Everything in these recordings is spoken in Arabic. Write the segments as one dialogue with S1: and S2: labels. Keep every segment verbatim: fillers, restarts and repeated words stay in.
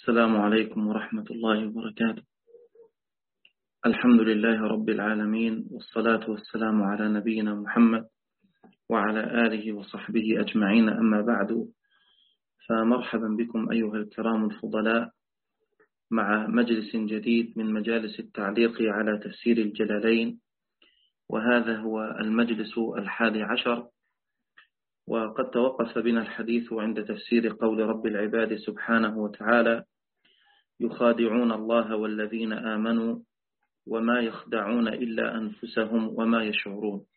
S1: السلام عليكم ورحمة الله وبركاته. الحمد لله رب العالمين، والصلاة والسلام على نبينا محمد وعلى آله وصحبه أجمعين، أما بعد، فمرحبا بكم أيها الكرام الفضلاء مع مجلس جديد من مجالس التعليق على تفسير الجلالين، وهذا هو المجلس الحادي عشر. وقد توقف بنا الحديث عند تفسير قول رب العباد سبحانه وتعالى: يخادعون الله والذين آمنوا وما يخدعون إلا أنفسهم وما يشعرون.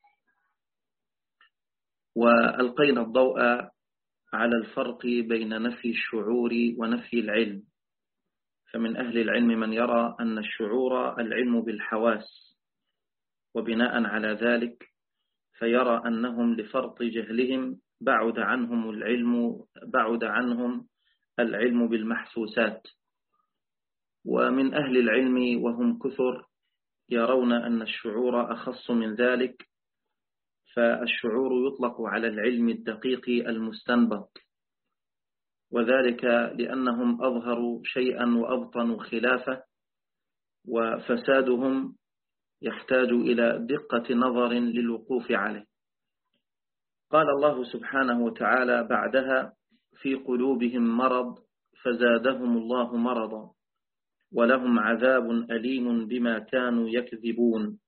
S1: وألقينا الضوء على الفرق بين نفي الشعور ونفي العلم، فمن أهل العلم من يرى أن الشعور العلم بالحواس، وبناء على ذلك فيرى أنهم لفرط جهلهم بعد عنهم العلم بعد عنهم العلم بالمحسوسات. ومن أهل العلم وهم كثر يرون أن الشعور أخص من ذلك، فالشعور يطلق على العلم الدقيق المستنبط، وذلك لأنهم أظهروا شيئا وأبطنوا خلافه، وفسادهم يحتاج إلى دقة نظر للوقوف عليه. قال الله سبحانه وتعالى بعدها: في قلوبهم مرض فزادهم الله مرضا ولهم عذاب أليم بما كانوا يكذبون.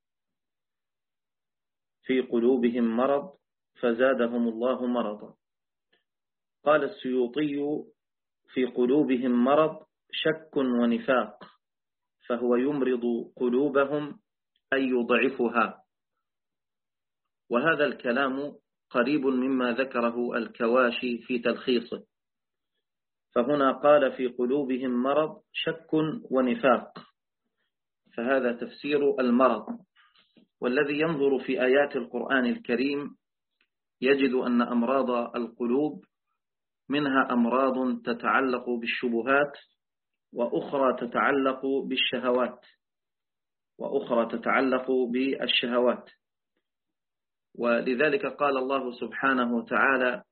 S1: في قلوبهم مرض فزادهم الله مرضا. قال السيوطي: في قلوبهم مرض شك ونفاق، فهو يمرض قلوبهم أي يضعفها. وهذا الكلام قريب مما ذكره الكواشي في تلخيصه، فهنا قال في قلوبهم مرض شك ونفاق، فهذا تفسير المرض. والذي ينظر في آيات القرآن الكريم يجد أن أمراض القلوب منها أمراض تتعلق بالشبهات، وأخرى تتعلق بالشهوات وأخرى تتعلق بالشهوات ولذلك قال الله سبحانه وتعالى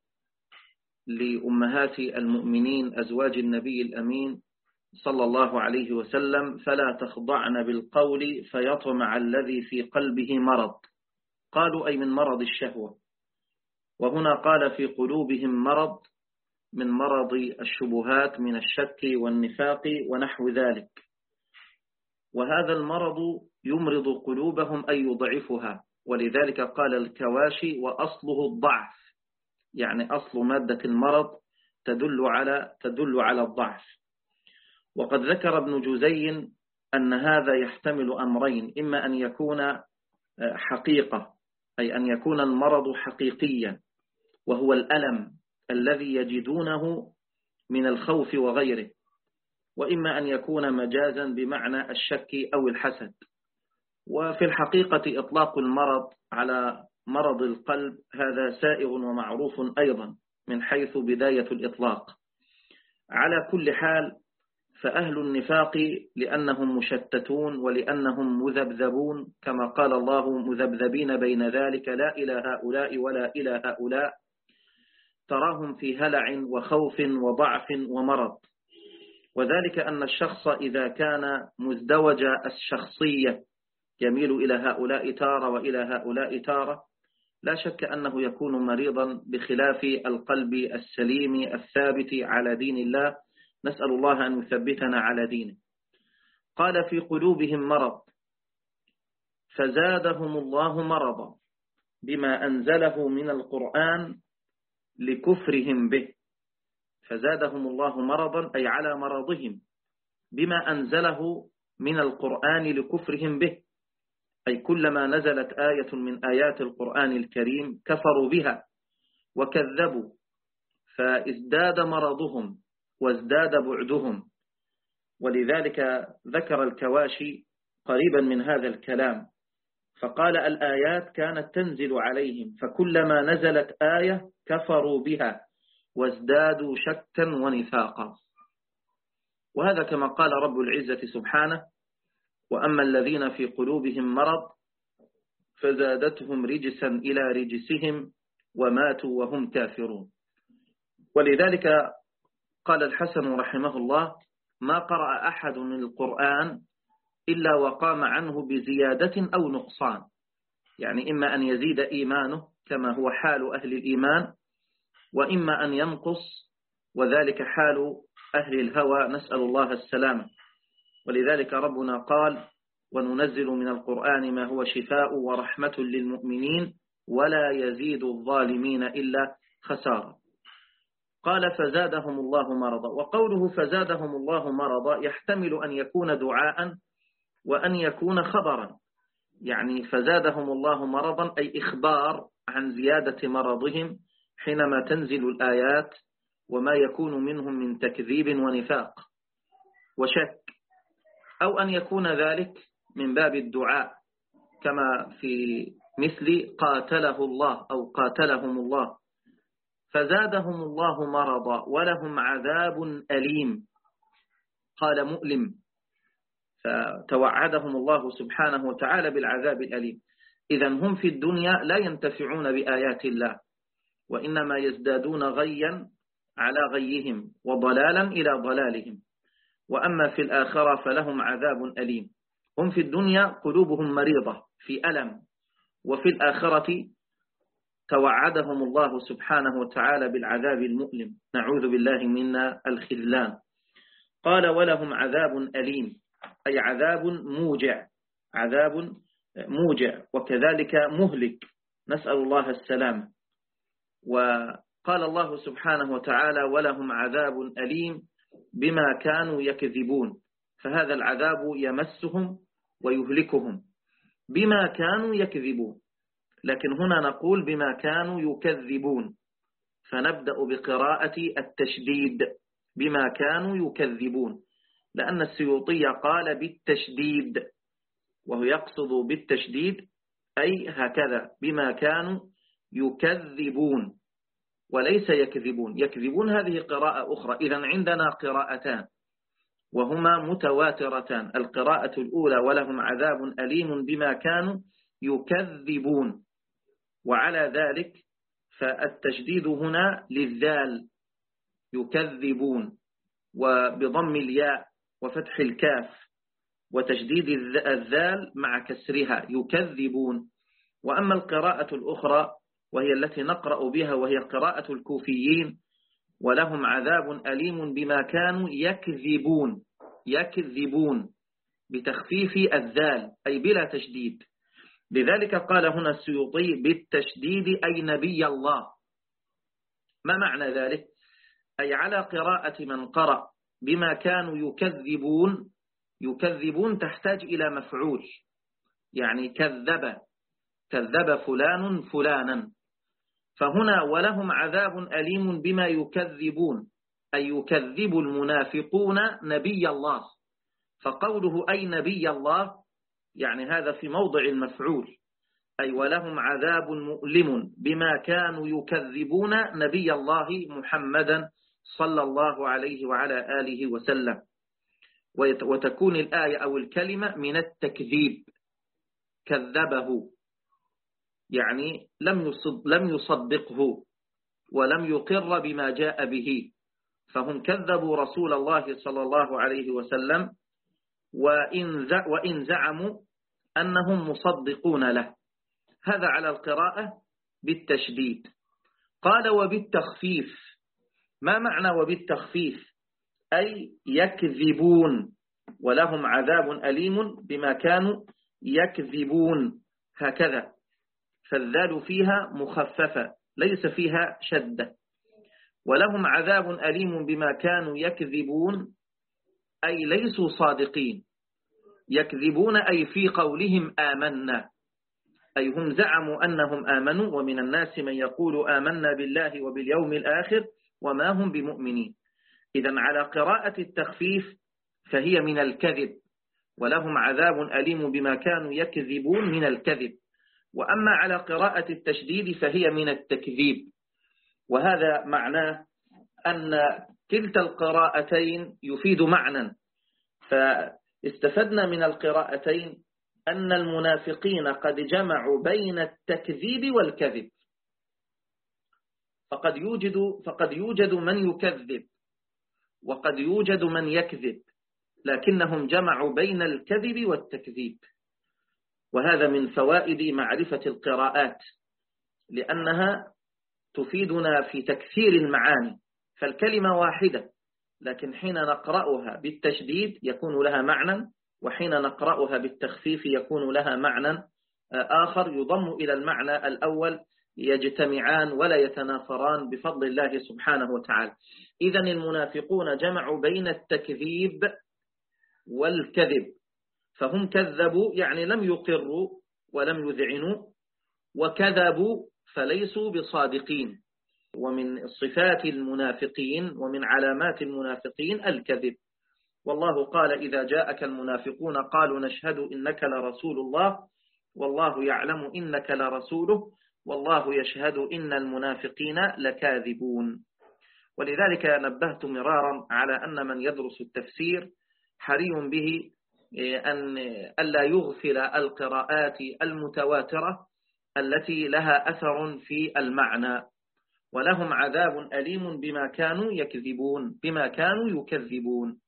S1: لأمهات المؤمنين أزواج النبي الأمين صلى الله عليه وسلم: فلا تخضعن بالقول فيطمع الذي في قلبه مرض. قالوا: أي من مرض الشهوة. وهنا قال في قلوبهم مرض من مرض الشبهات من الشك والنفاق ونحو ذلك. وهذا المرض يمرض قلوبهم أي يضعفها، ولذلك قال الكواشي: وأصله الضعف، يعني أصل مادة المرض تدل على تدل على الضعف. وقد ذكر ابن جوزي أن هذا يحتمل أمرين: إما أن يكون حقيقة، أي أن يكون المرض حقيقيا وهو الألم الذي يجدونه من الخوف وغيره، وإما أن يكون مجازا بمعنى الشك أو الحسد. وفي الحقيقة إطلاق المرض على مرض القلب هذا سائغ ومعروف أيضا من حيث بداية الإطلاق. على كل حال، فأهل النفاق لأنهم مشتتون ولأنهم مذبذبون، كما قال الله: مذبذبين بين ذلك لا إلى هؤلاء ولا إلى هؤلاء، تراهم في هلع وخوف وضعف ومرض. وذلك أن الشخص إذا كان مزدوج الشخصية يميل إلى هؤلاء تارة وإلى هؤلاء تارة، لا شك أنه يكون مريضا، بخلاف القلب السليم الثابت على دين الله. نسأل الله أن يثبتنا على دينه. قال: في قلوبهم مرض فزادهم الله مرضا بما أنزله من القرآن لكفرهم به. فزادهم الله مرضا أي على مرضهم بما أنزله من القرآن لكفرهم به، أي كلما نزلت آية من آيات القرآن الكريم كفروا بها وكذبوا، فازداد مرضهم وازداد بعدهم. ولذلك ذكر الكواشي قريبا من هذا الكلام، فقال: الآيات كانت تنزل عليهم، فكلما نزلت آية كفروا بها وازدادوا شكا ونفاقا. وهذا كما قال رب العزة سبحانه: وأما الذين في قلوبهم مرض فزادتهم رجسا إلى رجسهم وماتوا وهم كافرون. ولذلك قال الحسن رحمه الله: ما قرأ أحد القرآن إلا وقام عنه بزيادة أو نقصان، يعني إما أن يزيد إيمانه كما هو حال أهل الإيمان، وإما أن ينقص، وذلك حال أهل الهوى، نسأل الله السلامة. ولذلك ربنا قال: وننزل من القرآن ما هو شفاء ورحمة للمؤمنين ولا يزيد الظالمين إلا خسارة. قال: فزادهم الله مرضا. وقوله فزادهم الله مرضا يحتمل أن يكون دعاء وأن يكون خبرا، يعني فزادهم الله مرضا أي إخبار عن زيادة مرضهم حينما تنزل الآيات وما يكون منهم من تكذيب ونفاق وشك، أو أن يكون ذلك من باب الدعاء كما في مثل قاتله الله أو قاتلهم الله. فزادهم الله مرضا ولهم عذاب أليم، قال مؤلم، فتوعدهم الله سبحانه وتعالى بالعذاب الأليم. إذن هم في الدنيا لا ينتفعون بآيات الله، وإنما يزدادون غيا على غيهم وضلالا إلى ضلالهم. وأما في الآخرة فلهم عذاب أليم. هم في الدنيا قلوبهم مريضة في ألم، وفي الآخرة توعدهم الله سبحانه وتعالى بالعذاب المؤلم، نعوذ بالله منا الخذلان. قال: ولهم عذاب أليم أي عذاب موجع، عذاب موجع وكذلك مهلك، نسأل الله السلام. وقال الله سبحانه وتعالى: ولهم عذاب أليم بما كانوا يكذبون، فهذا العذاب يمسهم ويهلكهم بما كانوا يكذبون. لكن هنا نقول بما كانوا يكذبون، فنبدأ بقراءة التشديد بما كانوا يكذبون، لأن السيوطي قال بالتشديد، وهو يقصد بالتشديد أي هكذا بما كانوا يكذبون وليس يكذبون. يكذبون هذه قراءة أخرى. إذن عندنا قراءتان وهما متواترتان. القراءة الأولى: ولهم عذاب أليم بما كانوا يكذبون، وعلى ذلك فالتشديد هنا للذال يكذبون، وبضم الياء وفتح الكاف وتشديد الذال مع كسرها يكذبون. وأما القراءة الأخرى وهي التي نقرأ بها وهي قراءة الكوفيين: ولهم عذاب أليم بما كانوا يكذبون، يكذبون بتخفيف الذال أي بلا تشديد. لذلك قال هنا السيوطي بالتشديد أي نبي الله. ما معنى ذلك؟ أي على قراءة من قرأ بما كانوا يكذبون. يكذبون تحتاج إلى مفعول، يعني كذب، كذب فلان فلانا. فهنا ولهم عذاب أليم بما يكذبون أي يكذب المنافقون نبي الله، فقوله أي نبي الله يعني هذا في موضع المفعول، أي ولهم عذاب مؤلم بما كانوا يكذبون نبي الله محمدا صلى الله عليه وعلى آله وسلم. وتكون الآية أو الكلمة من التكذيب، كذبه يعني لم يصدقه ولم يقر بما جاء به، فهم كذبوا رسول الله صلى الله عليه وسلم وإن زعموا أنهم مصدقون له. هذا على القراءة بالتشديد. قال وبالتخفيف. ما معنى وبالتخفيف؟ أي يكذبون ولهم عذاب أليم بما كانوا يكذبون، هكذا، فالذال فيها مخففة ليس فيها شدة. ولهم عذاب أليم بما كانوا يكذبون أي ليسوا صادقين. يكذبون أي في قولهم آمنا، أي هم زعموا أنهم آمنوا، ومن الناس من يقول آمنا بالله وباليوم الآخر وما هم بمؤمنين. إذن على قراءة التخفيف فهي من الكذب، ولهم عذاب أليم بما كانوا يكذبون من الكذب. وأما على قراءة التشديد فهي من التكذيب. وهذا معناه أن كلتا القراءتين يفيد معنى. فاستفدنا من القراءتين أن المنافقين قد جمعوا بين التكذيب والكذب، فقد يوجد, فقد يوجد من يكذب وقد يوجد من يكذب، لكنهم جمعوا بين الكذب والتكذيب. وهذا من فوائد معرفة القراءات، لأنها تفيدنا في تكثير المعاني. فالكلمة واحدة، لكن حين نقرأها بالتشديد يكون لها معنى، وحين نقرأها بالتخفيف يكون لها معنى آخر يضم إلى المعنى الأول، يجتمعان ولا يتنافران بفضل الله سبحانه وتعالى. إذن المنافقون جمعوا بين التكذيب والكذب، فهم كذبوا يعني لم يقروا ولم يذعنوا، وكذبوا فليسوا بصادقين. ومن صفات المنافقين ومن علامات المنافقين الكذب. والله قال: إذا جاءك المنافقون قالوا نشهد إنك لرسول الله والله يعلم إنك لرسوله والله يشهد إن المنافقين لكاذبون. ولذلك نبهت مرارا على أن من يدرس التفسير حري به أن ألا يغفل القراءات المتواترة التي لها أثر في المعنى، ولهم عذاب أليم بما كانوا يكذبون بما كانوا يكذبون.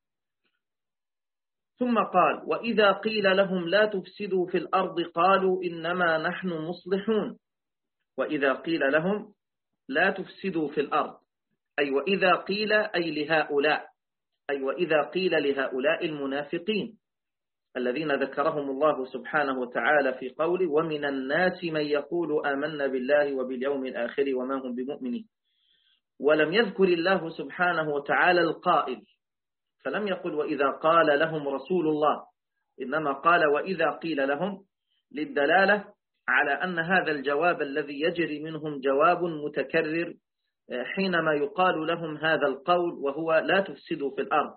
S1: ثم قال: وإذا قيل لهم لا تفسدوا في الأرض قالوا إنما نحن مصلحون. وإذا قيل لهم لا تفسدوا في الأرض، أي وإذا قيل أي لهؤلاء، أي وإذا قيل لهؤلاء المنافقين الذين ذكرهم الله سبحانه وتعالى في قوله: ومن الناس من يقول آمنا بالله وباليوم الآخر وما هم بمؤمنين. ولم يذكر الله سبحانه وتعالى القائل، فلم يقل وإذا قال لهم رسول الله، إنما قال وإذا قيل لهم، للدلالة على أن هذا الجواب الذي يجري منهم جواب متكرر حينما يقال لهم هذا القول، وهو لا تفسدوا في الأرض.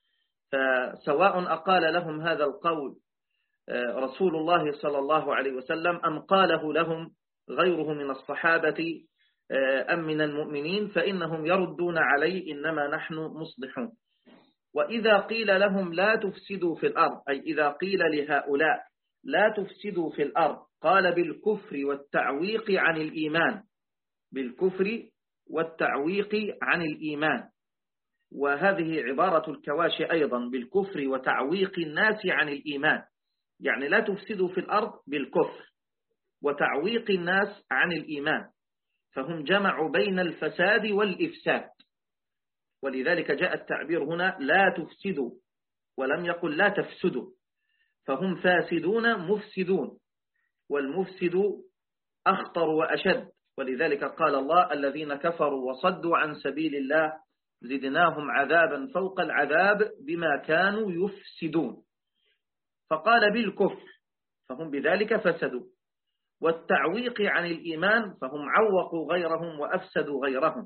S1: فسواء أقال لهم هذا القول رسول الله صلى الله عليه وسلم أم قاله لهم غيره من الصحابة أم من المؤمنين، فإنهم يردون عليه إنما نحن مصلحون. وإذا قيل لهم لا تفسدوا في الأرض، أي إذا قيل لهؤلاء لا تفسدوا في الأرض، قال بالكفر والتعويق عن الإيمان، بالكفر والتعويق عن الإيمان. وهذه عبارة الكواشي أيضا، بالكفر وتعويق الناس عن الإيمان، يعني لا تفسدوا في الأرض بالكفر وتعويق الناس عن الإيمان، فهم جمعوا بين الفساد والإفساد. ولذلك جاء التعبير هنا لا تفسدوا، ولم يقل لا تفسدوا، فهم فاسدون مفسدون، والمفسد أخطر وأشد. ولذلك قال الله: الذين كفروا وصدوا عن سبيل الله زدناهم عذابا فوق العذاب بما كانوا يفسدون. فقال بالكفر، فهم بذلك فسدوا، والتعويق عن الإيمان، فهم عوقوا غيرهم وأفسدوا غيرهم.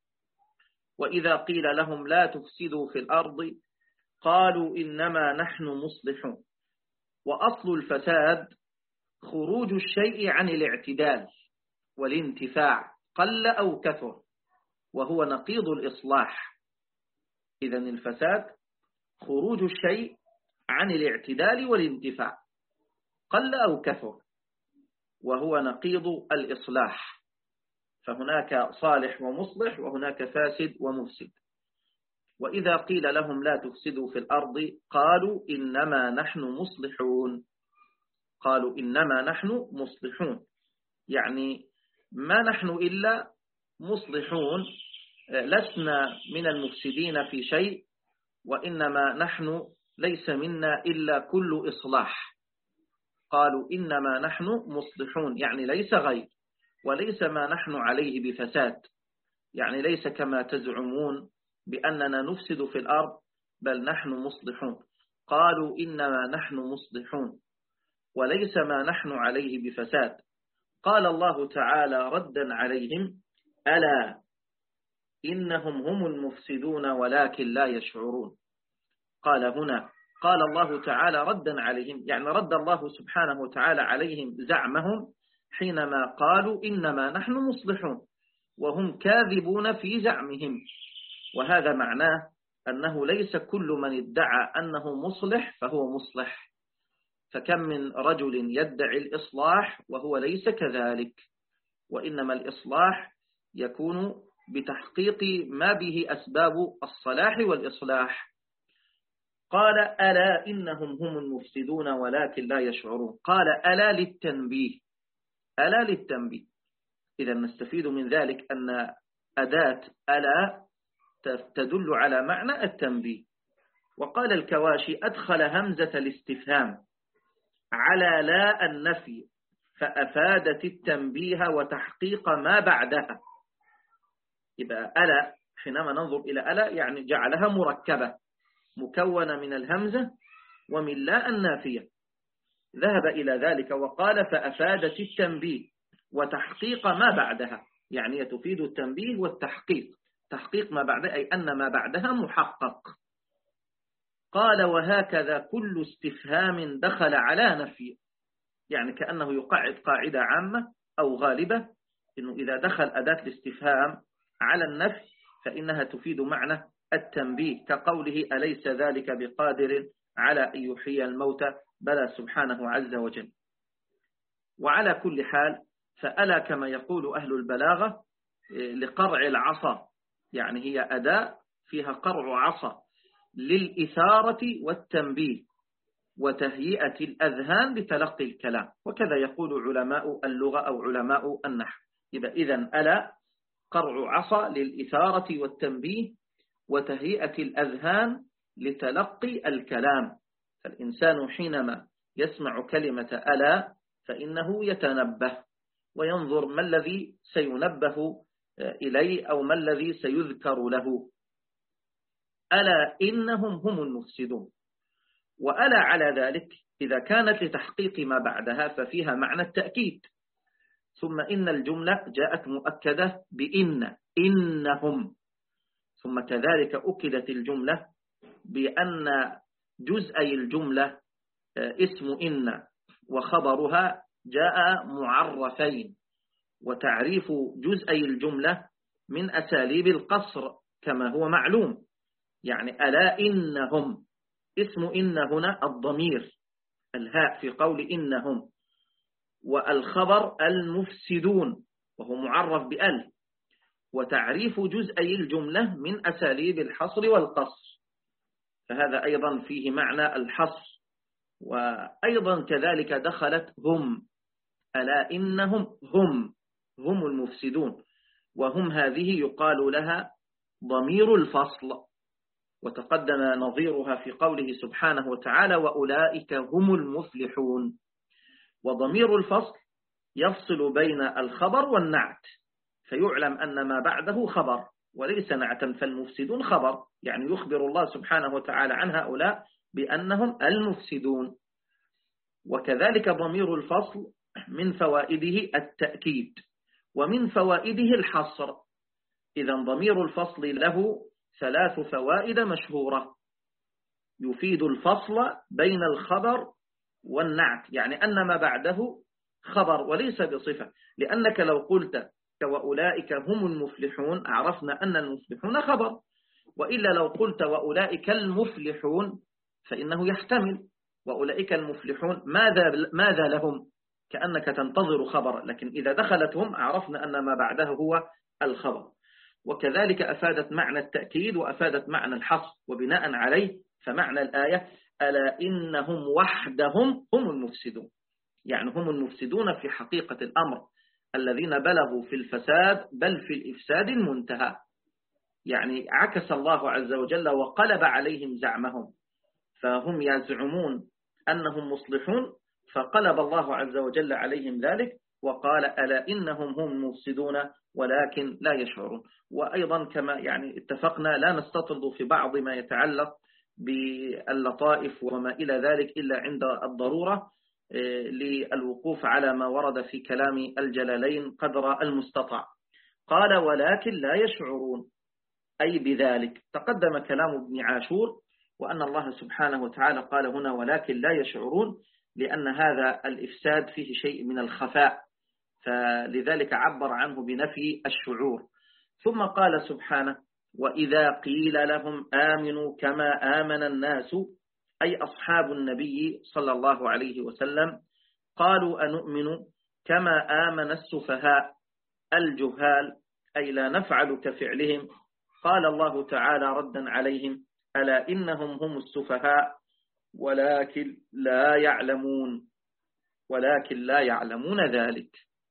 S1: وإذا قيل لهم لا تفسدوا في الأرض قالوا إنما نحن مصلحون. وأصل الفساد خروج الشيء عن الاعتدال والانتفاع قل أو كثر، وهو نقيض الإصلاح. إذن الفساد خروج الشيء عن الاعتدال والانتفاع قل أو كثر، وهو نقيض الإصلاح. فهناك صالح ومصلح، وهناك فاسد ومفسد. وإذا قيل لهم لا تفسدوا في الأرض قالوا إنما نحن مصلحون، قالوا إنما نحن مصلحون، يعني ما نحن إلا مصلحون، لسنا من المفسدين في شيء، وإنما نحن ليس منا إلا كل إصلاح. قالوا إنما نحن مصلحون، يعني ليس غير، وليس ما نحن عليه بفساد، يعني ليس كما تزعمون بأننا نفسد في الأرض، بل نحن مصلحون. قالوا إنما نحن مصلحون وليس ما نحن عليه بفساد. قال الله تعالى ردا عليهم: ألا إنهم هم المفسدون ولكن لا يشعرون. قال هنا قال الله تعالى ردا عليهم، يعني رد الله سبحانه وتعالى عليهم زعمهم حينما قالوا إنما نحن مصلحون، وهم كاذبون في زعمهم. وهذا معناه أنه ليس كل من ادعى أنه مصلح فهو مصلح، فكم من رجل يدعي الإصلاح وهو ليس كذلك، وإنما الإصلاح يكون بتحقيق ما به أسباب الصلاح والإصلاح. قال ألا إنهم هم المفسدون ولكن لا يشعرون. قال ألا للتنبيه، ألا للتنبيه. إذا نستفيد من ذلك أن أداة ألا تدل على معنى التنبيه. وقال الكواشي أدخل همزة الاستفهام على لا النفي فأفادت التنبيه وتحقيق ما بعدها. يبقى ألا حينما ننظر إلى ألا يعني جعلها مركبة مكونة من الهمزة ومن لا النافية. ذهب إلى ذلك وقال فأفادت التنبيه وتحقيق ما بعدها، يعني تفيد التنبيه والتحقيق، تحقيق ما بعدها أي أن ما بعدها محقق. قال وهكذا كل استفهام دخل على نفي، يعني كأنه يقعد قاعدة عامة أو غالبة إنه إذا دخل أداة الاستفهام على النفي فإنها تفيد معنى التنبيه، كقوله أليس ذلك بقادر على أن يحيي الموتى بلى سبحانه عز وجل. وعلى كل حال فألا كما يقول أهل البلاغة لقرع العصا، يعني هي أداة فيها قرع عصا للإثارة والتنبيه وتهيئة الأذهان لتلقي الكلام، وكذا يقول علماء اللغة أو علماء النحو. يبقى إذن ألا قرع عصا للإثارة والتنبيه وتهيئة الأذهان لتلقي الكلام. فالإنسان حينما يسمع كلمة ألا فإنه يتنبه وينظر ما الذي سينبه إليه أو ما الذي سيذكر له. ألا إنهم هم المفسدون. وألا على ذلك إذا كانت لتحقيق ما بعدها ففيها معنى التأكيد. ثم إن الجملة جاءت مؤكدة بإن إنهم، ثم كذلك أكدت الجملة بأن جزءي الجملة اسم إن وخبرها جاء معرفين، وتعريف جزءي الجملة من أساليب القصر كما هو معلوم. يعني ألا إنهم، اسم إن هنا الضمير الهاء في قول إنهم، والخبر المفسدون وهو معرف بأل، وتعريف جزئي الجملة من أساليب الحصر والقصر، فهذا أيضا فيه معنى الحصر. وأيضا كذلك دخلت هم، ألا إنهم هم هم المفسدون، وهم هذه يقال لها ضمير الفصل، وتقدم نظيرها في قوله سبحانه وتعالى وأولئك هم المفلحون. وضمير الفصل يفصل بين الخبر والنعت، فيعلم أن ما بعده خبر وليس نعتا، فالمفسدون خبر، يعني يخبر الله سبحانه وتعالى عن هؤلاء بأنهم المفسدون. وكذلك ضمير الفصل من فوائده التأكيد ومن فوائده الحصر. إذا ضمير الفصل له ثلاث فوائد مشهورة: يفيد الفصل بين الخبر والنعت، يعني أن ما بعده خبر وليس بصفة، لأنك لو قلت وأولئك هم المفلحون عرفنا أن المفلحون خبر، وإلا لو قلت وأولئك المفلحون فإنه يحتمل وأولئك المفلحون ماذا, ماذا لهم، كأنك تنتظر خبر، لكن إذا دخلتهم عرفنا أن ما بعده هو الخبر. وكذلك أفادت معنى التأكيد وأفادت معنى الحصر، وبناء عليه فمعنى الآية ألا إنهم وحدهم هم المفسدون، يعني هم المفسدون في حقيقة الأمر الذين بلغوا في الفساد بل في الإفساد المنتهى. يعني عكس الله عز وجل وقلب عليهم زعمهم، فهم يزعمون أنهم مصلحون، فقلب الله عز وجل عليهم ذلك وقال ألا إنهم هم المفسدون ولكن لا يشعرون. وأيضا كما يعني اتفقنا لا نستطرد في بعض ما يتعلق باللطائف وما إلى ذلك إلا عند الضرورة للوقوف على ما ورد في كلام الجلالين قدر المستطاع. قال ولكن لا يشعرون أي بذلك. تقدم كلام ابن عاشور وأن الله سبحانه وتعالى قال هنا ولكن لا يشعرون لأن هذا الإفساد فيه شيء من الخفاء، فلذلك عبر عنه بنفي الشعور. ثم قال سبحانه وإذا قيل لهم آمنوا كما آمن الناس أي أصحاب النبي صلى الله عليه وسلم قالوا أنؤمن كما آمن السفهاء الجهال أي لا نفعل كفعلهم. قال الله تعالى ردا عليهم: ألا إنهم هم السفهاء ولكن لا يعلمون ولكن لا يعلمون ذلك.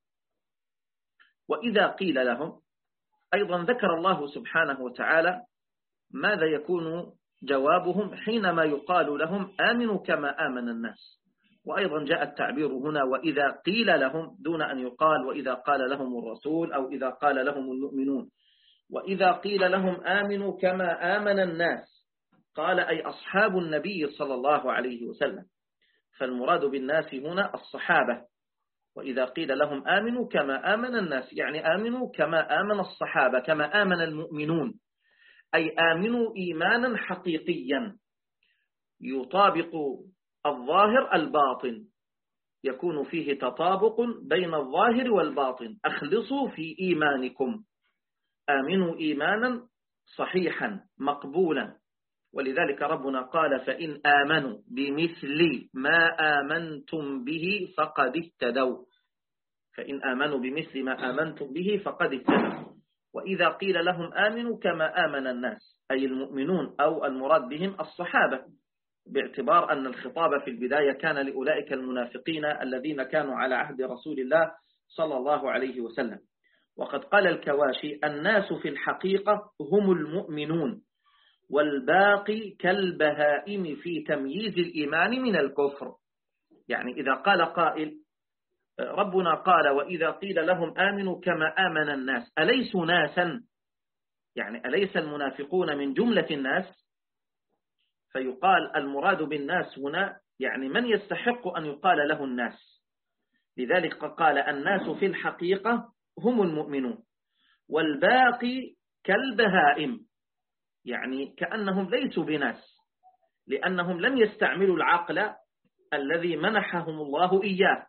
S1: وإذا قيل لهم، أيضا ذكر الله سبحانه وتعالى ماذا يكون جوابهم حينما يقال لهم آمنوا كما آمن الناس. وأيضا جاء التعبير هنا وإذا قيل لهم دون أن يقال وإذا قال لهم الرسول أو إذا قال لهم المؤمنون. وإذا قيل لهم آمنوا كما آمن الناس قال أي أصحاب النبي صلى الله عليه وسلم، فالمراد بالناس هنا الصحابة. وإذا قيل لهم آمنوا كما آمن الناس يعني آمنوا كما آمن الصحابة، كما آمن المؤمنون، أي آمنوا إيمانا حقيقيا يطابق الظاهر الباطن، يكون فيه تطابق بين الظاهر والباطن. أخلصوا في إيمانكم، آمنوا إيمانا صحيحا مقبولا. ولذلك ربنا قال: فإن آمنوا بمثل ما آمنتم به فقد اهتدوا. فإن آمنوا بمثل ما آمنتم به فقد اهتدوا. وإذا قيل لهم آمنوا كما آمن الناس أي المؤمنون، أو المراد بهم الصحابة، باعتبار أن الخطاب في البداية كان لأولئك المنافقين الذين كانوا على عهد رسول الله صلى الله عليه وسلم. وقد قال الكواشي: الناس في الحقيقة هم المؤمنون والباقي كالبهائم في تمييز الإيمان من الكفر. يعني إذا قال قائل ربنا قال: وإذا قيل لهم آمنوا كما آمن الناس، أليسوا ناسا؟ يعني أليس المنافقون من جملة الناس؟ فيقال المراد بالناس هنا يعني من يستحق أن يقال له الناس. لذلك قال: الناس في الحقيقة هم المؤمنون والباقي كالبهائم، يعني كأنهم ليسوا بناس، لأنهم لم يستعملوا العقل الذي منحهم الله إياه،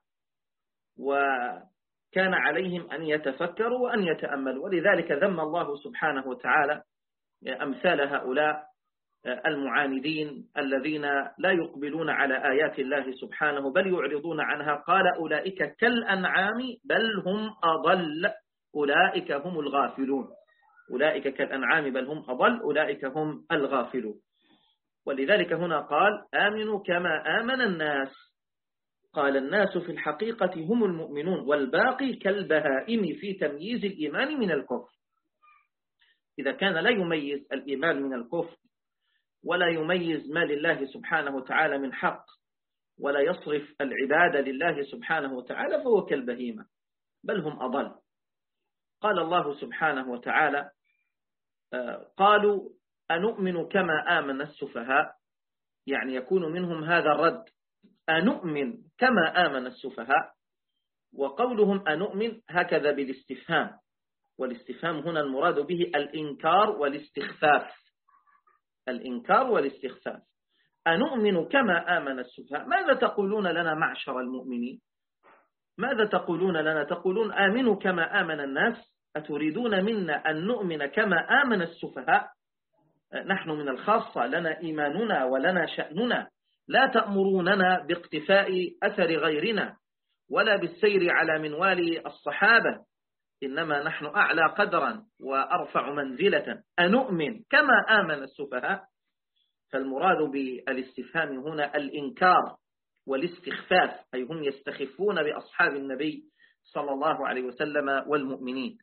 S1: وكان عليهم أن يتفكروا وأن يتأملوا. ولذلك ذم الله سبحانه وتعالى أمثال هؤلاء المعاندين الذين لا يقبلون على آيات الله سبحانه بل يعرضون عنها. قال: أولئك كالأنعام بل هم أضل أولئك هم الغافلون. أولئك كالأنعام بل هم أضل أولئك هم الغافلون. ولذلك هنا قال: آمنوا كما آمن الناس. قال: الناس في الحقيقة هم المؤمنون والباقي كالبهائم في تمييز الإيمان من الكفر. إذا كان لا يميز الإيمان من الكفر ولا يميز ما لله سبحانه وتعالى من حق ولا يصرف العبادة لله سبحانه وتعالى فهو كالبهيمة بل هم أضل. قال الله سبحانه وتعالى: قالوا أنؤمن كما آمن السفهاء، يعني يكون منهم هذا الرد: أنؤمن كما آمن السفهاء. وقولهم أنؤمن هكذا بالاستفهام، والاستفهام هنا المراد به الإنكار والاستخفاف. الإنكار والاستخفاف. أنؤمن كما آمن السفهاء، ماذا تقولون لنا معشر المؤمنين؟ ماذا تقولون لنا؟ تقولون آمنوا كما آمن الناس؟ أتريدون منا أن نؤمن كما آمن السفهاء؟ نحن من الخاصة لنا إيماننا ولنا شأننا، لا تأمروننا باقتفاء أثر غيرنا ولا بالسير على منوال الصحابة، إنما نحن أعلى قدرا وأرفع منزلة. أنؤمن كما آمن السفهاء. فالمراد بالاستفهام هنا الإنكار والاستخفاف، أي هم يستخفون بأصحاب النبي صلى الله عليه وسلم والمؤمنين.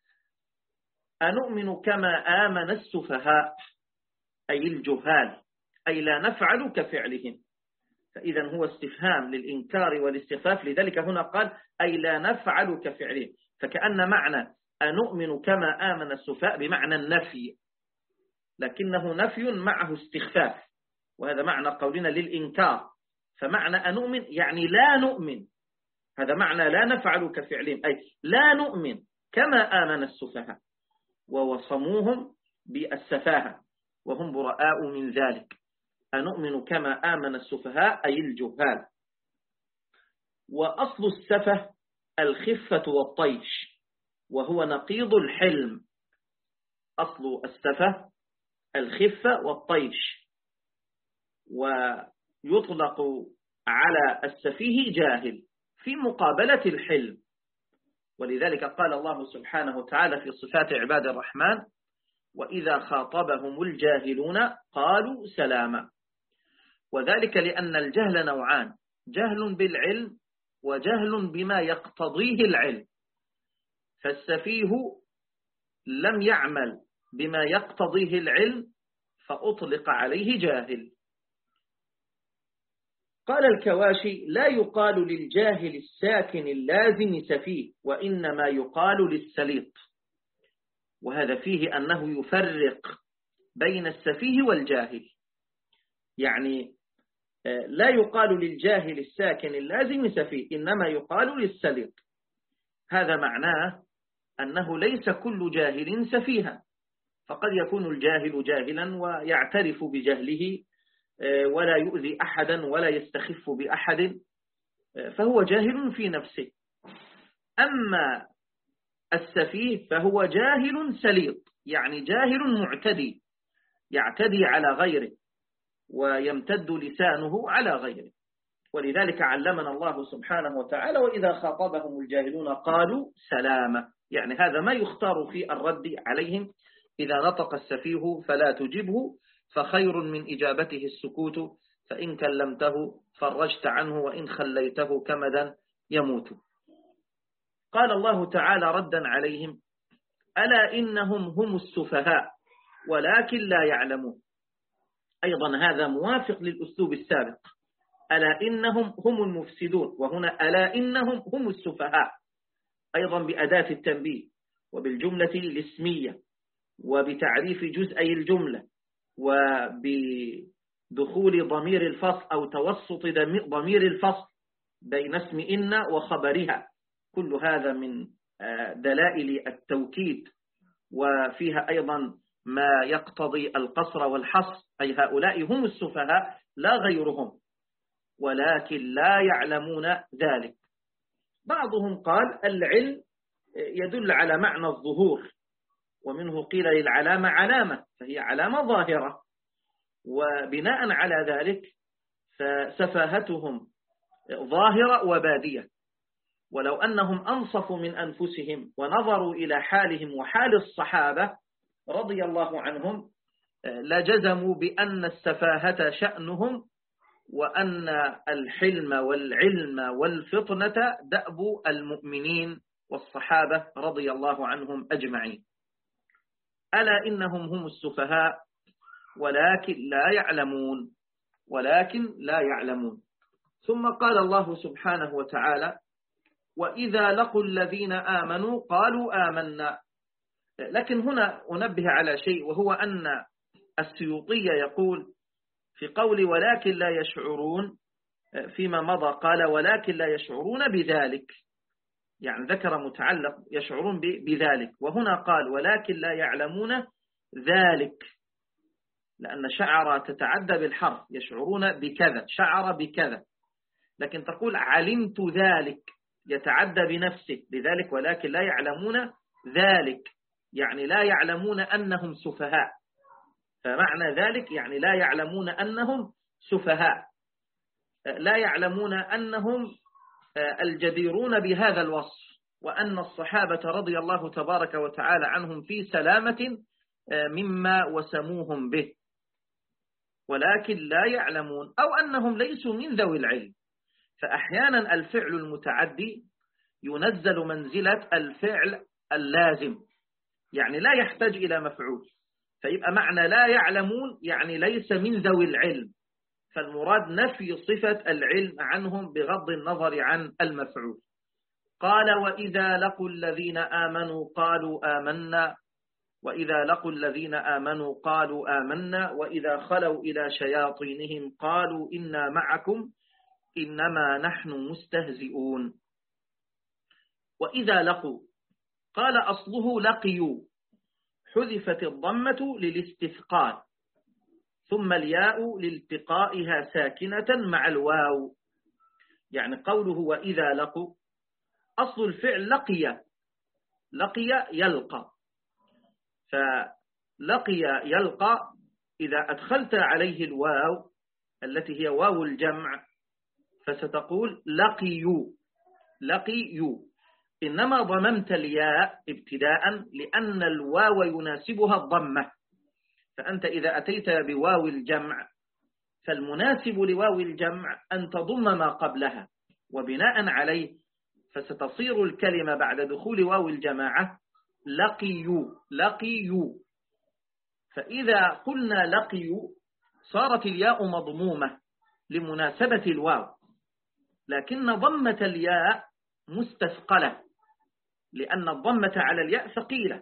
S1: أنؤمن كما آمن السفهاء أي الجهال، أي لا نفعل كفعلهم. فإذا هو استفهام للإنكار والاستخفاف، لذلك هنا قال أي لا نفعل كفعلهم. فكأن معنى أنؤمن كما آمن السفهاء بمعنى النفي، لكنه نفي معه استخفاف، وهذا معنى قولنا للإنكار. فمعنى أنؤمن يعني لا نؤمن، هذا معنى لا نفعل كفعلهم، أي لا نؤمن كما آمن السفهاء، ووصموهم بالسفاهة وهم براء من ذلك. أنؤمن كما آمن السفهاء أي الجهال. وأصل السفه الخفة والطيش، وهو نقيض الحلم. أصل السفه الخفة والطيش، ويطلق على السفيه جاهل في مقابلة الحلم. ولذلك قال الله سبحانه وتعالى في صفات عباد الرحمن: وإذا خاطبهم الجاهلون قالوا سلاما. وذلك لأن الجهل نوعان: جهل بالعلم وجهل بما يقتضيه العلم. فالسفيه لم يعمل بما يقتضيه العلم فأطلق عليه جاهل. قال الكواشي: لا يقال للجاهل الساكن اللازم سفيه، وإنما يقال للسليط. وهذا فيه أنه يفرق بين السفيه والجاهل، يعني لا يقال للجاهل الساكن اللازم سفيه، إنما يقال للسليط. هذا معناه أنه ليس كل جاهل سفيها، فقد يكون الجاهل جاهلا ويعترف بجهله ولا يؤذي أحدا ولا يستخف بأحد، فهو جاهل في نفسه. أما السفيه فهو جاهل سليط، يعني جاهل معتدي، يعتدي على غيره ويمتد لسانه على غيره. ولذلك علمنا الله سبحانه وتعالى: وإذا خاطبهم الجاهلون قالوا سلاما. يعني هذا ما يختار في الرد عليهم: إذا نطق السفيه فلا تجبه، فخير من إجابته السكوت، فإن كلمته فرجت عنه، وإن خليته كمدا يموت. قال الله تعالى ردا عليهم: ألا إنهم هم السفهاء ولكن لا يعلمون. أيضا هذا موافق للأسلوب السابق: ألا إنهم هم المفسدون، وهنا ألا إنهم هم السفهاء، أيضا بأداة التنبيه وبالجملة الاسمية وبتعريف جزئي الجملة وبدخول ضمير الفصل أو توسط ضمير الفصل بين اسم إن وخبرها. كل هذا من دلائل التوكيد، وفيها أيضا ما يقتضي القصر والحصر، أي هؤلاء هم السفهاء لا غيرهم، ولكن لا يعلمون ذلك. بعضهم قال العلم يدل على معنى الظهور، ومنه قيل للعلامة علامة، فهي علامة ظاهرة، وبناء على ذلك فسفاهتهم ظاهرة وبادية. ولو أنهم أنصفوا من أنفسهم ونظروا إلى حالهم وحال الصحابة رضي الله عنهم لجزموا بأن السفاهة شأنهم، وأن الحلم والعلم والفطنة دأب المؤمنين والصحابة رضي الله عنهم أجمعين. ألا إنهم هم السفهاء ولكن لا يعلمون، ولكن لا يعلمون. ثم قال الله سبحانه وتعالى: وإذا لقوا الذين آمنوا قالوا آمنا. لكن هنا أنبه على شيء، وهو أن السيوطي يقول في قول ولكن لا يشعرون فيما مضى قال ولكن لا يشعرون بذلك، يعني ذكر متعلق يشعرون بذلك، وهنا قال ولكن لا يعلمون ذلك، لأن شعر تتعدى بالحرف، يشعرون بكذا، شعر بكذا، لكن تقول علمت ذلك يتعدى بنفسه، لذلك ولكن لا يعلمون ذلك، يعني لا يعلمون أنهم سفهاء، فمعنى ذلك يعني لا يعلمون أنهم سفهاء، لا يعلمون أنهم الجديرون بهذا الوصف، وأن الصحابة رضي الله تبارك وتعالى عنهم في سلامة مما وسموهم به، ولكن لا يعلمون، أو أنهم ليسوا من ذوي العلم. فأحيانا الفعل المتعدي ينزل منزلة الفعل اللازم، يعني لا يحتاج إلى مفعول، فيبقى معنى لا يعلمون يعني ليس من ذوي العلم، فالمراد نفي صفة العلم عنهم بغض النظر عن المفعول. قال وإذا لقوا الذين آمنوا قالوا آمنا، وإذا لقوا الذين آمنوا قالوا آمنا، وإذا خلوا إلى شياطينهم قالوا إنا معكم إنما نحن مستهزئون. وإذا لقوا قال أصله لقيوا، حذفت الضمة للاستثقال، ثم الياء لالتقائها ساكنة مع الواو، يعني قوله وإذا لقوا أصل الفعل لقي، لقي يلقى، فلقي يلقى إذا أدخلت عليه الواو التي هي واو الجمع فستقول لقيوا، لقيوا. إنما ضممت الياء ابتداء لأن الواو يناسبها الضمة، فأنت إذا أتيت بواو الجمع فالمناسب لواو الجمع أن تضم ما قبلها، وبناء عليه فستصير الكلمة بعد دخول واو الجماعة لقيوا لقيوا. فإذا قلنا لقيوا صارت الياء مضمومة لمناسبة الواو، لكن ضمة الياء مستثقلة لأن الضمة على الياء ثقيلة،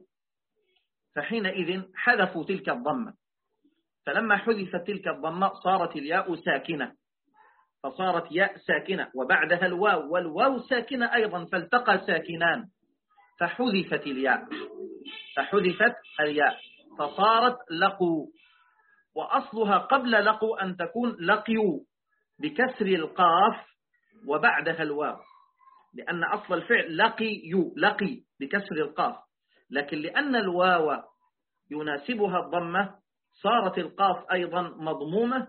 S1: فحينئذ حذفوا تلك الضمة، فلما حذفت تلك الضمة صارت الياء ساكنة، فصارت ياء ساكنة وبعدها الواو، والواو ساكنة أيضا، فالتقى ساكنان فحذفت الياء فحذفت الياء فصارت لقوا. وأصلها قبل لقوا أن تكون لقيوا بكسر القاف وبعدها الواو، لأن أصل الفعل لقيوا لقي بكسر القاف، لكن لأن الواو يناسبها الضمة صارت القاف أيضا مضمومة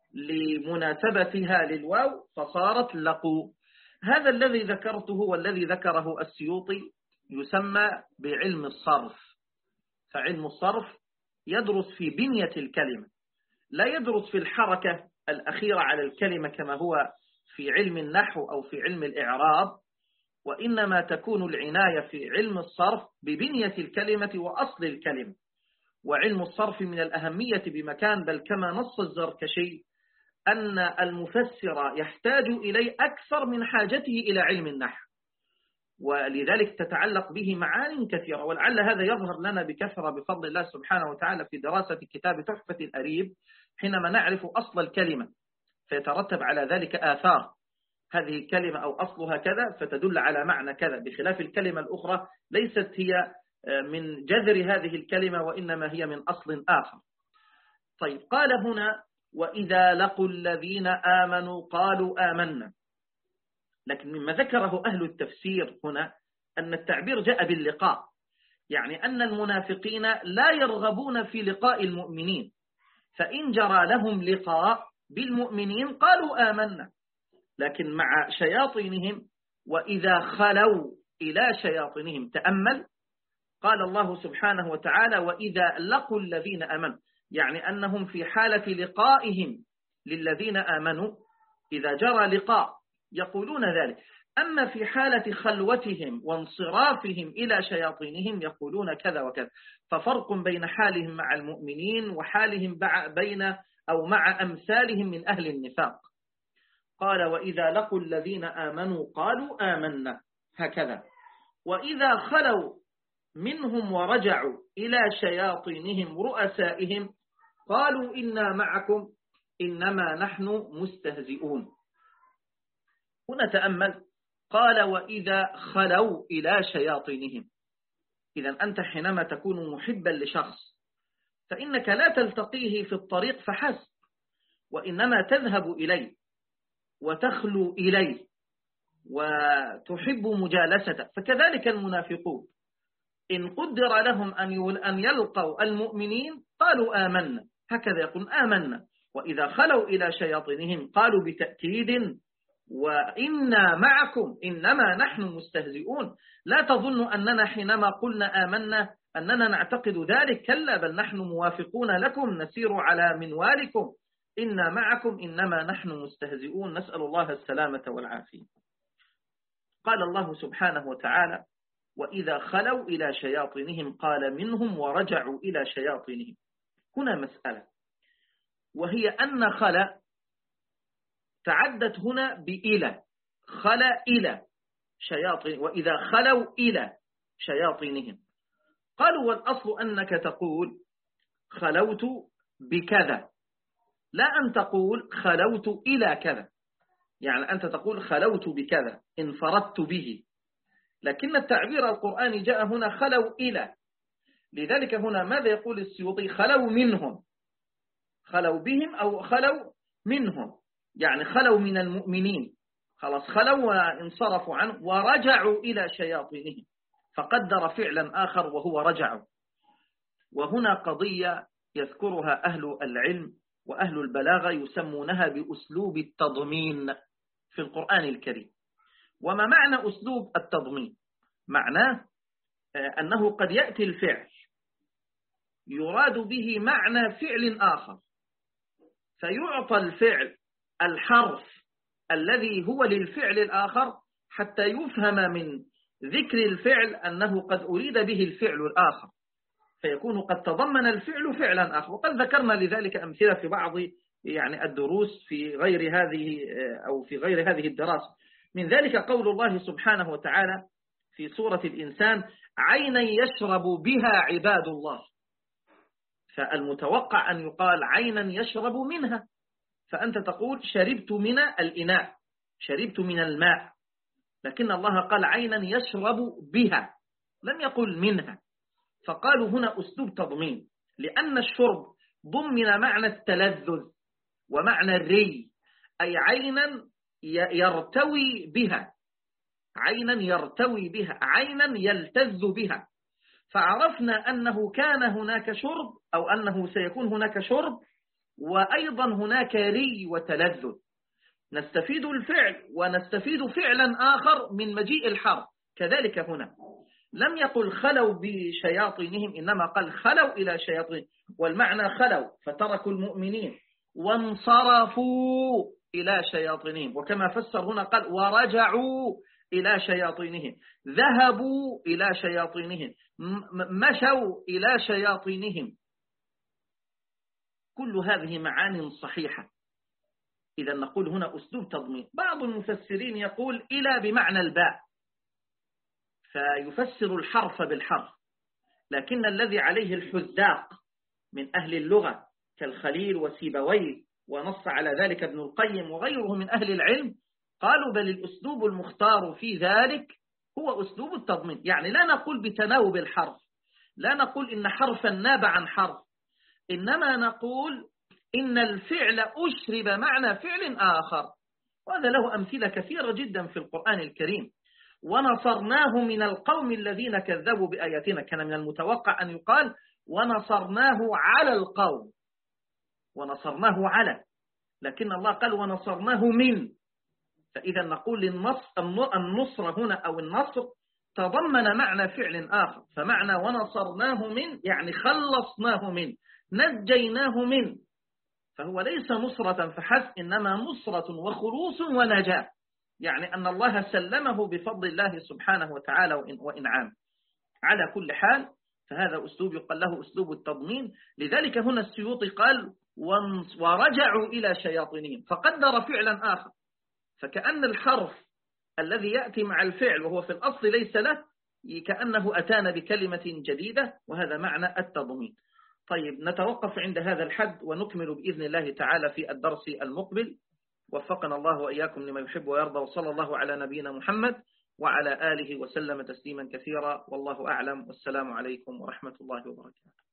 S1: لمناسبتها للواو فصارت لقوا. هذا الذي ذكرته والذي ذكره السيوطي يسمى بعلم الصرف. فعلم الصرف يدرس في بنية الكلمة، لا يدرس في الحركة الأخيرة على الكلمة كما هو في علم النحو أو في علم الإعراب، وإنما تكون العناية في علم الصرف ببنية الكلمة وأصل الكلمة. وعلم الصرف من الأهمية بمكان، بل كما نص الزركشي أن المفسر يحتاج إليه أكثر من حاجته إلى علم النحو، ولذلك تتعلق به معان كثيرة. ولعل هذا يظهر لنا بكثرة بفضل الله سبحانه وتعالى في دراسة كتاب تحفة الأريب، حينما نعرف أصل الكلمة فيترتب على ذلك آثار، هذه الكلمة أو أصلها كذا فتدل على معنى كذا، بخلاف الكلمة الأخرى ليست هي من جذر هذه الكلمة وإنما هي من أصل آخر. طيب، قال هنا وإذا لقوا الذين آمنوا قالوا آمنا، لكن مما ذكره أهل التفسير هنا أن التعبير جاء باللقاء، يعني أن المنافقين لا يرغبون في لقاء المؤمنين، فإن جرى لهم لقاء بالمؤمنين قالوا آمنا، لكن مع شياطينهم وإذا خلوا إلى شياطينهم. تأمل، قال الله سبحانه وتعالى وإذا لقوا الذين آمنوا، يعني أنهم في حالة لقائهم للذين آمنوا إذا جرى لقاء يقولون ذلك، أما في حالة خلوتهم وانصرافهم إلى شياطينهم يقولون كذا وكذا. ففرق بين حالهم مع المؤمنين وحالهم بين أو مع أمثالهم من أهل النفاق. قال وإذا لقوا الذين آمنوا قالوا آمنا، هكذا. وإذا خلوا منهم ورجعوا إلى شياطينهم رؤسائهم قالوا إنا معكم إنما نحن مستهزئون. هنا تأمل، قال وإذا خلوا إلى شياطينهم. إذن أنت حينما تكون محبا لشخص فإنك لا تلتقيه في الطريق فحسب، وإنما تذهب إليه وتخلو إليه وتحب مجالسته. فكذلك المنافقون إن قدر لهم أن يلقوا المؤمنين قالوا آمنا، هكذا يقول آمنا. وإذا خلوا إلى شياطينهم قالوا بتأكيد وإنا معكم إنما نحن مستهزئون. لا تظن أننا حينما قلنا آمنا أننا نعتقد ذلك، كلا، بل نحن موافقون لكم نسير على منوالكم، إنا معكم إنما نحن مستهزئون. نسأل الله السلامة والعافية. قال الله سبحانه وتعالى وإذا خلوا إلى شياطينهم قال منهم ورجعوا إلى شياطينهم. هنا مسألة، وهي أن خلا تعدت هنا بإلى، خلا إلى شياطين، وإذا خلوا إلى شياطينهم. قالوا والأصل أنك تقول خلوت بكذا، لا أن تقول خلوت إلى كذا، يعني أنت تقول خلوت بكذا انفردت به، لكن التعبير القرآني جاء هنا خلوا إلى. لذلك هنا ماذا يقول السيوطي؟ خلوا منهم، خلوا بهم أو خلوا منهم، يعني خلوا من المؤمنين، خلاص خلوا وانصرفوا عنه ورجعوا إلى شياطينهم، فقدر فعلا آخر وهو رجعوا. وهنا قضية يذكرها أهل العلم وأهل البلاغة يسمونها بأسلوب التضمين في القرآن الكريم. وما معنى أسلوب التضمين؟ معناه أنه قد يأتي الفعل يراد به معنى فعل آخر، فيعطى الفعل الحرف الذي هو للفعل الآخر حتى يفهم من ذكر الفعل أنه قد أريد به الفعل الآخر، فيكون قد تضمن الفعل فعلا آخر. وقد ذكرنا لذلك أمثلة في بعض يعني الدروس في غير هذه أو في غير هذه الدراسة. من ذلك قول الله سبحانه وتعالى في سورة الإنسان: عينا يشرب بها عباد الله. فالمتوقع أن يقال عينا يشرب منها، فأنت تقول شربت من الإناء، شربت من الماء، لكن الله قال عينا يشرب بها، لم يقل منها. فقالوا هنا أسلوب تضمين، لأن الشرب ضمن معنى التلذذ ومعنى الري، أي عينا يرتوي بها، عينا يرتوي بها، عينا يلتذ بها. فعرفنا أنه كان هناك شرب أو أنه سيكون هناك شرب وأيضا هناك ري وتلذذ. نستفيد الفعل ونستفيد فعلا آخر من مجيء الحرف. كذلك هنا لم يقل خلوا بشياطينهم، إنما قال خلوا إلى شياطين، والمعنى خلوا فتركوا المؤمنين وانصرفوا إلى شياطينهم، وكما فسر هنا قال ورجعوا إلى شياطينهم، ذهبوا إلى شياطينهم، مشوا إلى شياطينهم. كل هذه معاني صحيحة. إذا نقول هنا أسلوب تضمين. بعض المفسرين يقول إلى بمعنى الباء، فيفسر الحرف بالحرف، لكن الذي عليه الحذاق من أهل اللغة كالخليل وسيبويه، ونص على ذلك ابن القيم وغيره من أهل العلم، قالوا بل الأسلوب المختار في ذلك هو أسلوب التضمين. يعني لا نقول بتناوب الحرف، لا نقول إن حرفا ناب عن حرف، إنما نقول إن الفعل أشرب معنى فعل آخر. وهذا له أمثلة كثيرة جدا في القرآن الكريم. ونصرناه من القوم الذين كذبوا بآياتنا، كان من المتوقع أن يقال ونصرناه على القوم، ونصرناه على، لكن الله قال ونصرناه من. فإذا نقول النصر هنا أو النصر تضمن معنى فعل آخر، فمعنى ونصرناه من يعني خلصناه من، نجيناه من، فهو ليس نصرة فحسب، إنما نصرة وخلوص ونجاة، يعني أن الله سلمه بفضل الله سبحانه وتعالى وإنعام. على كل حال فهذا أسلوب يقال له أسلوب التضمين. لذلك هنا السيوطي قال ورجعوا إلى شياطينهم، فقدر فعلا آخر، فكأن الحرف الذي يأتي مع الفعل وهو في الأصل ليس له، كأنه أتانا بكلمة جديدة، وهذا معنى التضمين. طيب نتوقف عند هذا الحد ونكمل بإذن الله تعالى في الدرس المقبل. وفقنا الله وإياكم لما يحب ويرضى، وصلى الله على نبينا محمد وعلى آله وسلم تسليما كثيرا، والله أعلم، والسلام عليكم ورحمة الله وبركاته.